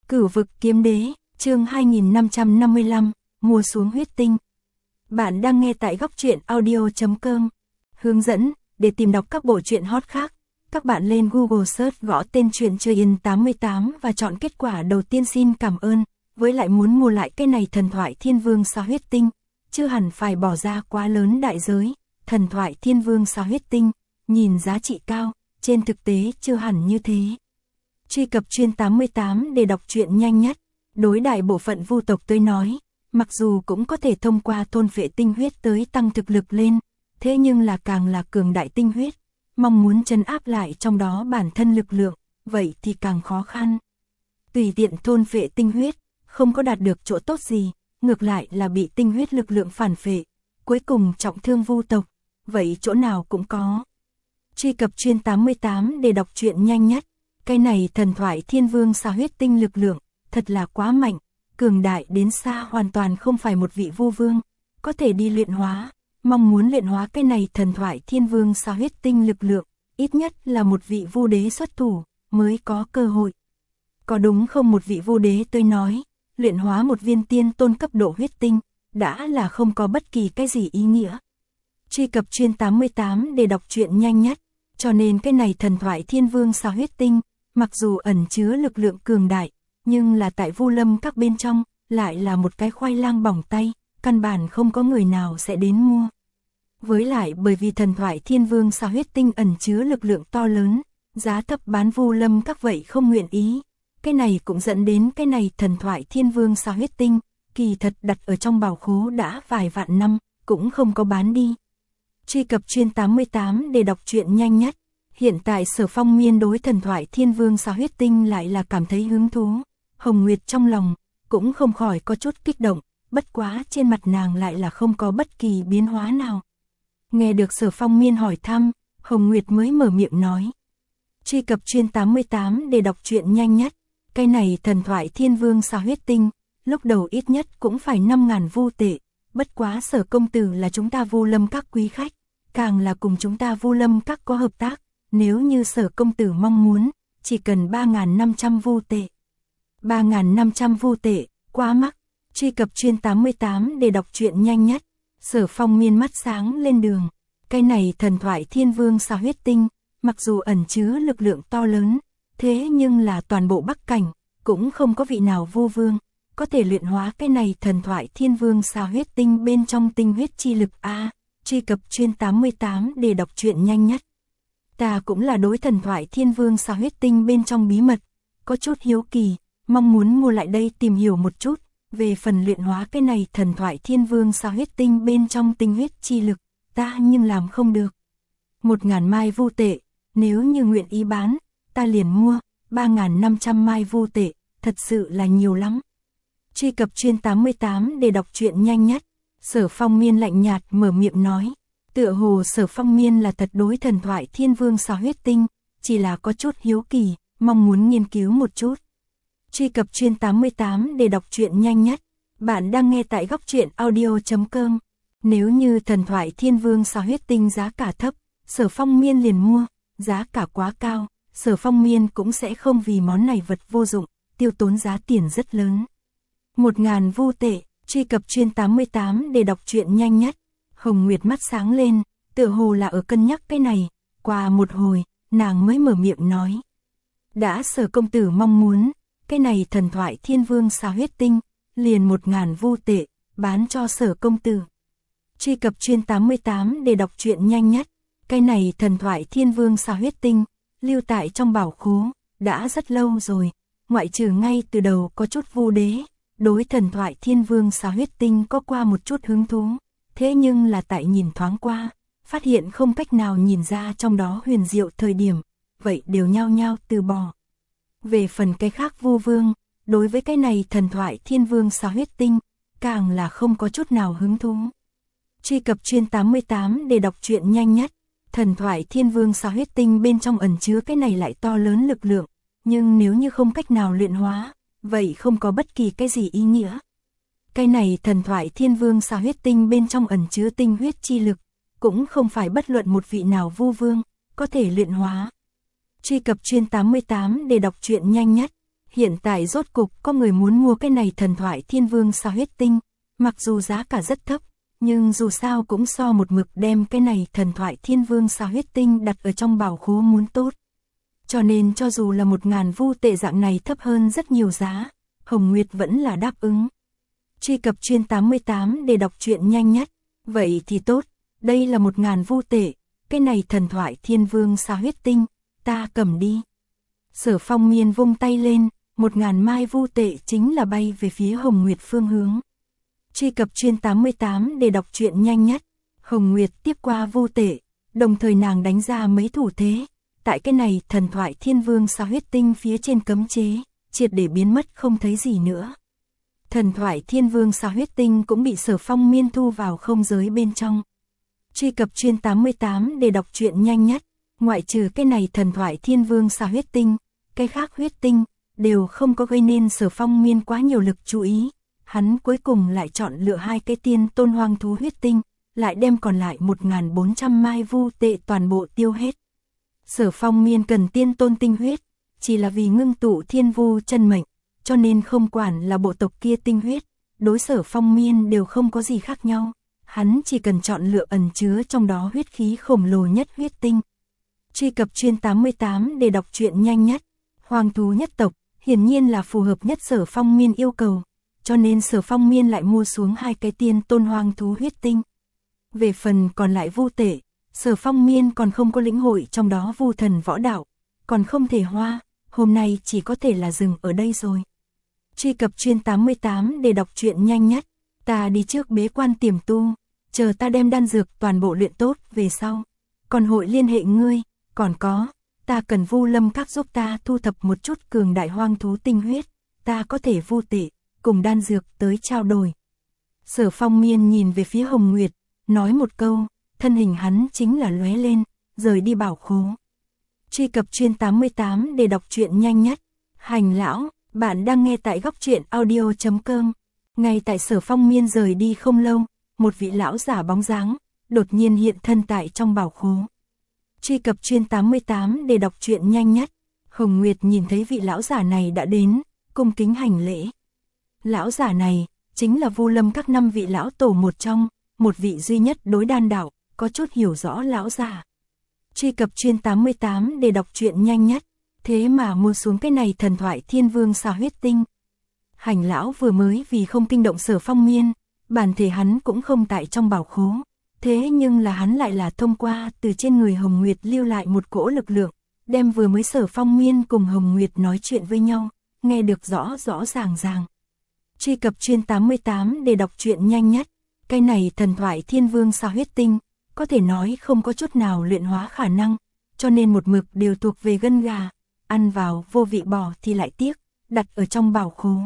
Cửu vực kiếm đế, chương 2555, mua xuống huyết tinh. Bạn đang nghe tại góc truyện audio.com. Hướng dẫn, để tìm đọc các bộ truyện hot khác, các bạn lên Google search gõ tên truyện Chơi In 88 và chọn kết quả đầu tiên. Xin cảm ơn, với lại muốn mua lại cái này thần thoại thiên vương sao huyết tinh, chưa hẳn phải bỏ ra quá lớn đại giới. Thần thoại thiên vương sao huyết tinh, nhìn giá trị cao, trên thực tế chưa hẳn như thế. Truy cập chuyên 88 để đọc truyện nhanh nhất. Đối đại bộ phận vu tộc tới nói, mặc dù cũng có thể thông qua thôn phệ tinh huyết tới tăng thực lực lên, thế nhưng là càng là cường đại tinh huyết, mong muốn trấn áp lại trong đó bản thân lực lượng, vậy thì càng khó khăn. Tùy tiện thôn phệ tinh huyết, không có đạt được chỗ tốt gì, ngược lại là bị tinh huyết lực lượng phản phệ, cuối cùng trọng thương vu tộc, vậy chỗ nào cũng có. Truy cập chuyên 88 để đọc truyện nhanh nhất. Cái này thần thoại thiên vương sao huyết tinh lực lượng, thật là quá mạnh, cường đại đến xa hoàn toàn không phải một vị vu vương, có thể đi luyện hóa, mong muốn luyện hóa cái này thần thoại thiên vương sao huyết tinh lực lượng, ít nhất là một vị vu đế xuất thủ, mới có cơ hội. Có đúng không, một vị vu đế tôi nói, luyện hóa một viên tiên tôn cấp độ huyết tinh, đã là không có bất kỳ cái gì ý nghĩa. Truy cập chuyên 88 để đọc truyện nhanh nhất, cho nên cái này thần thoại thiên vương sao huyết tinh, mặc dù ẩn chứa lực lượng cường đại, nhưng là tại Vu Lâm các bên trong, lại là một cái khoai lang bỏng tay, căn bản không có người nào sẽ đến mua. Với lại bởi vì thần thoại thiên vương sao huyết tinh ẩn chứa lực lượng to lớn, giá thấp bán Vu Lâm các vậy không nguyện ý. Cái này cũng dẫn đến cái này thần thoại thiên vương sao huyết tinh, kỳ thật đặt ở trong bảo khố đã vài vạn năm, cũng không có bán đi. Truy cập chuyên 88 để đọc truyện nhanh nhất. Hiện tại Sở Phong Miên đối thần thoại thiên vương sao huyết tinh lại là cảm thấy hứng thú. Hồng Nguyệt trong lòng, cũng không khỏi có chút kích động, bất quá trên mặt nàng lại là không có bất kỳ biến hóa nào. Nghe được Sở Phong Miên hỏi thăm, Hồng Nguyệt mới mở miệng nói. Truy cập chuyên 88 để đọc truyện nhanh nhất. Cái này thần thoại thiên vương sao huyết tinh, lúc đầu ít nhất cũng phải 5.000 vu tệ, bất quá Sở công tử là chúng ta Vu Lâm các quý khách, càng là cùng chúng ta Vu Lâm các có hợp tác. Nếu như Sở công tử mong muốn, chỉ cần 3.500 vu tệ. 3.500 vu tệ, quá mắc. Truy cập chuyên 88 để đọc truyện nhanh nhất. Sở Phong Miên mắt sáng lên đường. Cái này thần thoại thiên vương sao huyết tinh, mặc dù ẩn chứa lực lượng to lớn, thế nhưng là toàn bộ Bắc Cảnh, cũng không có vị nào vu vương, có thể luyện hóa cái này thần thoại thiên vương sao huyết tinh bên trong tinh huyết chi lực A. Truy cập chuyên 88 để đọc truyện nhanh nhất. Ta cũng là đối thần thoại thiên vương sao huyết tinh bên trong bí mật, có chút hiếu kỳ, mong muốn mua lại đây tìm hiểu một chút, về phần luyện hóa cái này thần thoại thiên vương sao huyết tinh bên trong tinh huyết chi lực, ta nhưng làm không được. 1.000 mai vu tệ, nếu như nguyện ý bán, ta liền mua, 3.500 mai vu tệ, thật sự là nhiều lắm. Truy cập chuyên 88 để đọc truyện nhanh nhất. Sở Phong Miên lạnh nhạt mở miệng nói. Tựa hồ Sở Phong Miên là thật đối thần thoại thiên vương sao huyết tinh, chỉ là có chút hiếu kỳ, mong muốn nghiên cứu một chút. Truy cập chuyên 88 để đọc truyện nhanh nhất. Bạn đang nghe tại góc truyện audio.com. Nếu như thần thoại thiên vương sao huyết tinh giá cả thấp, Sở Phong Miên liền mua, giá cả quá cao, Sở Phong Miên cũng sẽ không vì món này vật vô dụng, tiêu tốn giá tiền rất lớn. 1.000 vu tệ, truy cập chuyên 88 để đọc truyện nhanh nhất. Hồng Nguyệt mắt sáng lên, tựa hồ là ở cân nhắc cái này, qua một hồi, nàng mới mở miệng nói. Đã Sở công tử mong muốn, cái này thần thoại thiên vương sao huyết tinh, liền 1.000 vu tệ, bán cho Sở công tử. Truy cập chuyên 88 để đọc truyện nhanh nhất. Cái này thần thoại thiên vương sao huyết tinh, lưu tại trong bảo khố, đã rất lâu rồi, ngoại trừ ngay từ đầu có chút vu đế, đối thần thoại thiên vương sao huyết tinh có qua một chút hứng thú. Thế nhưng là tại nhìn thoáng qua, phát hiện không cách nào nhìn ra trong đó huyền diệu thời điểm, vậy đều nhao nhao từ bỏ. Về phần cái khác vu vương, đối với cái này thần thoại thiên vương sao huyết tinh, càng là không có chút nào hứng thú. Truy cập chuyên 88 để đọc truyện nhanh nhất. Thần thoại thiên vương sao huyết tinh bên trong ẩn chứa cái này lại to lớn lực lượng, nhưng nếu như không cách nào luyện hóa, vậy không có bất kỳ cái gì ý nghĩa. Cái này thần thoại thiên vương sao huyết tinh bên trong ẩn chứa tinh huyết chi lực, cũng không phải bất luận một vị nào vu vương, có thể luyện hóa. Truy cập chuyên 88 để đọc truyện nhanh nhất. Hiện tại rốt cục có người muốn mua cái này thần thoại thiên vương sao huyết tinh, mặc dù giá cả rất thấp, nhưng dù sao cũng so một mực đem cái này thần thoại thiên vương sao huyết tinh đặt ở trong bảo khố muốn tốt. Cho nên cho dù là 1000 vu tệ dạng này thấp hơn rất nhiều giá, Hồng Nguyệt vẫn là đáp ứng. Truy cập chuyên 88 để đọc truyện nhanh nhất. Vậy thì tốt, đây là 1000 vu tệ, cái này thần thoại thiên vương sao huyết tinh, ta cầm đi. Sở Phong Miên vung tay lên, 1000 mai vu tệ chính là bay về phía Hồng Nguyệt phương hướng. Truy cập chuyên 88 để đọc truyện nhanh nhất. Hồng Nguyệt tiếp qua vu tệ, đồng thời nàng đánh ra mấy thủ thế. Tại cái này thần thoại thiên vương sao huyết tinh phía trên cấm chế, triệt để biến mất không thấy gì nữa. Thần thoại thiên vương sao huyết tinh cũng bị Sở Phong Miên thu vào không giới bên trong. Truy cập chuyên 88 để đọc truyện nhanh nhất. Ngoại trừ cái này thần thoại thiên vương sao huyết tinh, cái khác huyết tinh đều không có gây nên Sở Phong Miên quá nhiều lực chú ý. Hắn cuối cùng lại chọn lựa 2 cái tiên tôn hoang thú huyết tinh, lại đem còn lại 1400 mai vu tệ toàn bộ tiêu hết. Sở Phong Miên cần tiên tôn tinh huyết, chỉ là vì ngưng tụ thiên vu chân mệnh, cho nên không quản là bộ tộc kia tinh huyết, đối Sở Phong Miên đều không có gì khác nhau. Hắn chỉ cần chọn lựa ẩn chứa trong đó huyết khí khổng lồ nhất huyết tinh. Truy cập chuyên 88 để đọc truyện nhanh nhất. Hoàng thú nhất tộc, hiển nhiên là phù hợp nhất Sở Phong Miên yêu cầu, cho nên Sở Phong Miên lại mua xuống 2 cái tiên tôn hoang thú huyết tinh. Về phần còn lại vu tệ, Sở Phong Miên còn không có lĩnh hội trong đó vu thần võ đạo, còn không thể hoa, hôm nay chỉ có thể là dừng ở đây rồi. Truy cập chuyên 88 để đọc truyện nhanh nhất. Ta đi trước bế quan tiềm tu, chờ ta đem đan dược toàn bộ luyện tốt về sau, còn hội liên hệ ngươi, còn có, ta cần Vu Lâm Các giúp ta thu thập một chút cường đại hoang thú tinh huyết, ta có thể vu tệ, cùng đan dược tới trao đổi. Sở Phong Miên nhìn về phía Hồng Nguyệt, nói một câu, thân hình hắn chính là lóe lên, rời đi bảo khố. Truy cập chuyên 88 để đọc truyện nhanh nhất. Hành lão, bạn đang nghe tại góc truyện audio.com. Ngay tại Sở Phong Miên rời đi không lâu, một vị lão giả bóng dáng đột nhiên hiện thân tại trong bảo khố. Truy cập chuyên 88 để đọc truyện nhanh nhất. Hồng Nguyệt nhìn thấy vị lão giả này đã đến, cung kính hành lễ. Lão giả này chính là Vu Lâm Các 5 vị lão tổ một trong, một vị duy nhất đối đan đạo có chút hiểu rõ lão giả. Truy cập chuyên 88 để đọc truyện nhanh nhất. Thế mà mua xuống cái này thần thoại thiên vương sao huyết tinh. Hành lão vừa mới vì không kinh động Sở Phong Miên, bản thể hắn cũng không tại trong bảo khố. Thế nhưng là hắn lại là thông qua từ trên người Hồng Nguyệt lưu lại một cỗ lực lượng, đem vừa mới Sở Phong Miên cùng Hồng Nguyệt nói chuyện với nhau, nghe được rõ rõ ràng ràng. Truy cập chuyên 88 để đọc truyện nhanh nhất. Cái này thần thoại thiên vương sao huyết tinh, có thể nói không có chút nào luyện hóa khả năng, cho nên một mực đều thuộc về gân gà, ăn vào vô vị bỏ thì lại tiếc, đặt ở trong bảo khố.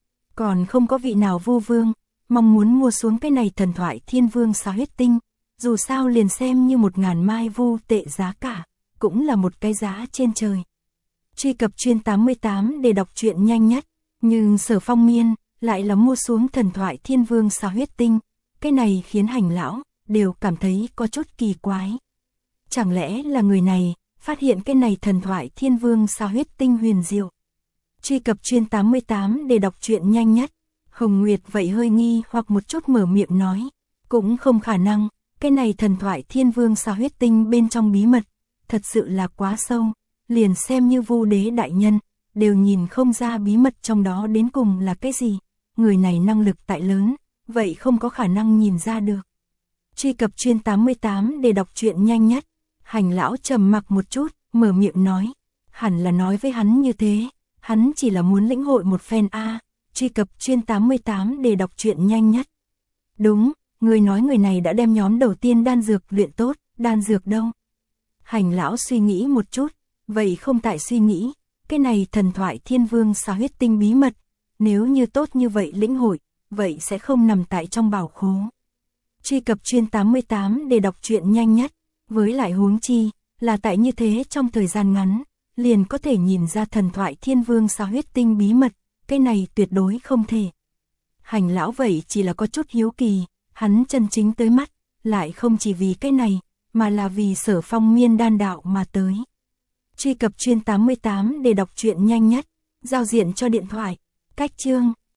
Còn không có vị nào vu vương mong muốn mua xuống cái này thần thoại thiên vương sao huyết tinh, dù sao liền xem như 1000 mai vu tệ giá cả, cũng là một cái giá trên trời. Truy cập chuyên 88 để đọc truyện nhanh nhất. Nhưng Sở Phong Miên lại là mua xuống thần thoại thiên vương sao huyết tinh, cái này khiến hành lão đều cảm thấy có chút kỳ quái. Chẳng lẽ là người này phát hiện cái này thần thoại thiên vương sao huyết tinh huyền diệu? Truy cập chuyên 88 để đọc truyện nhanh nhất. Hồng Nguyệt vậy hơi nghi hoặc một chút mở miệng nói, cũng không khả năng, cái này thần thoại thiên vương sao huyết tinh bên trong bí mật, thật sự là quá sâu, liền xem như Vu Đế đại nhân, đều nhìn không ra bí mật trong đó đến cùng là cái gì, người này năng lực tại lớn, vậy không có khả năng nhìn ra được. Truy cập chuyên 88 để đọc truyện nhanh nhất. Hành lão trầm mặc một chút, mở miệng nói, hẳn là nói với hắn như thế, hắn chỉ là muốn lĩnh hội một phen a. Truy cập chuyên 88 để đọc truyện nhanh nhất. Đúng, người nói người này đã đem nhóm đầu tiên đan dược luyện tốt, đan dược đâu? Hành lão suy nghĩ một chút, vậy không tại suy nghĩ, cái này thần thoại thiên vương sao huyết tinh bí mật, nếu như tốt như vậy lĩnh hội, vậy sẽ không nằm tại trong bảo khố. Truy cập chuyên 88 để đọc truyện nhanh nhất. Với lại huống chi, là tại như thế trong thời gian ngắn, liền có thể nhìn ra thần thoại thiên vương sao huyết tinh bí mật, cái này tuyệt đối không thể. Hành lão vậy chỉ là có chút hiếu kỳ, hắn chân chính tới mắt, lại không chỉ vì cái này, mà là vì Sở Phong Miên đan đạo mà tới. Truy cập chuyên 88 để đọc truyện nhanh nhất. Giao diện cho điện thoại. Cách chương.